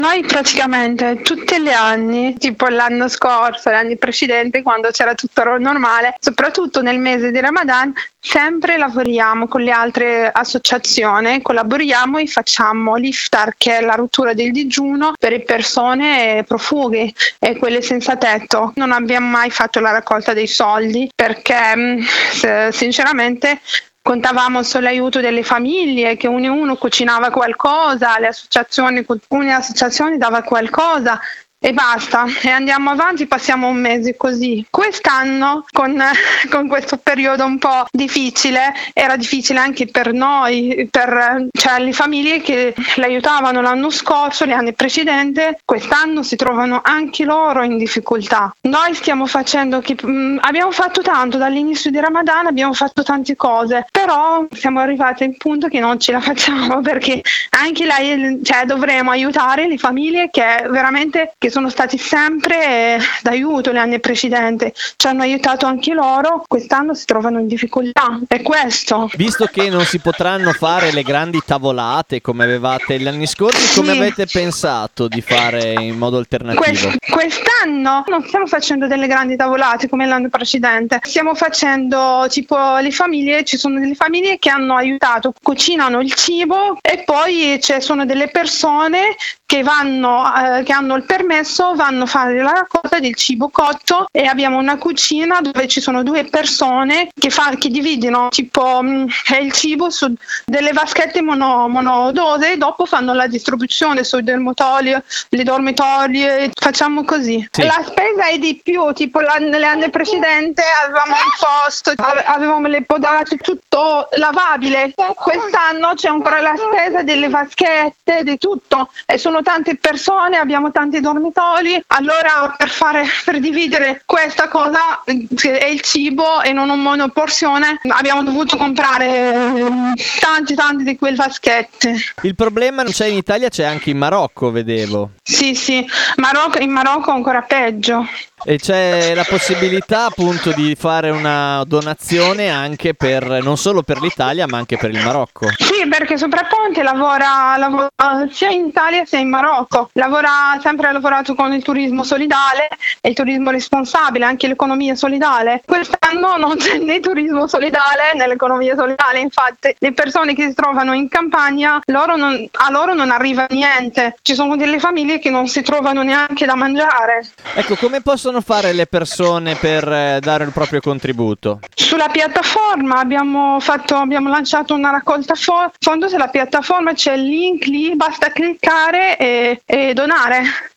Noi praticamente tutti gli anni, tipo l'anno scorso, gli anni precedenti, quando c'era tutto normale, soprattutto nel mese di Ramadan, sempre lavoriamo con le altre associazioni, collaboriamo e facciamo l'iftar, che è la rottura del digiuno per le persone profughe e quelle senza tetto. Non abbiamo mai fatto la raccolta dei soldi perché sinceramente contavamo sull'aiuto delle famiglie, che ognuno cucinava qualcosa, alcune associazioni dava qualcosa e basta, e andiamo avanti, passiamo un mese così. Quest'anno con questo periodo un po' difficile, era difficile anche per noi, cioè le famiglie che l'aiutavano l'anno scorso, gli anni precedenti, quest'anno si trovano anche loro in difficoltà. Noi stiamo facendo abbiamo fatto tanto dall'inizio di Ramadan, abbiamo fatto tante cose, però siamo arrivati al punto che non ce la facciamo, perché anche dovremo aiutare le famiglie che sono stati sempre d'aiuto gli anni precedenti, ci hanno aiutato anche loro, quest'anno si trovano in difficoltà, è questo. Visto che non si potranno fare le grandi tavolate come avevate gli anni scorsi, Sì. come avete pensato di fare in modo alternativo? Quest'anno non stiamo facendo delle grandi tavolate come l'anno precedente, stiamo facendo tipo le famiglie, ci sono delle famiglie che hanno aiutato, cucinano il cibo e poi ci sono delle persone che hanno il permesso, vanno a fare la raccolta del cibo cotto, e abbiamo una cucina dove ci sono 2 persone che dividono tipo il cibo su delle vaschette monodose, e dopo fanno la distribuzione sui dormitori, facciamo così. Sì. La spesa è di più, tipo negli anni precedenti avevamo un posto, avevamo le podate, tutto lavabile. Quest'anno c'è ancora la spesa delle vaschette, di tutto, e sono tante persone, abbiamo tanti dormitori, allora per dividere questa cosa che è il cibo e non un monoporzione, abbiamo dovuto comprare tanti di quelle vaschette. Il problema non c'è in Italia, c'è anche in Marocco, vedevo. Sì, in Marocco è ancora peggio. E c'è la possibilità appunto di fare una donazione anche non solo per l'Italia ma anche per il Marocco. Sì, perché Sopraponte lavora sia in Italia sia in Marocco, ha sempre lavorato con il turismo solidale e il turismo responsabile, anche l'economia solidale. Quest'anno non c'è né turismo solidale né l'economia solidale, infatti le persone che si trovano in campagna, a loro non arriva niente, ci sono delle famiglie che non si trovano neanche da mangiare. Ecco, come possono fare le persone per dare il proprio contributo? Sulla piattaforma abbiamo lanciato una raccolta fondo, sulla piattaforma c'è il link lì, basta cliccare e donare.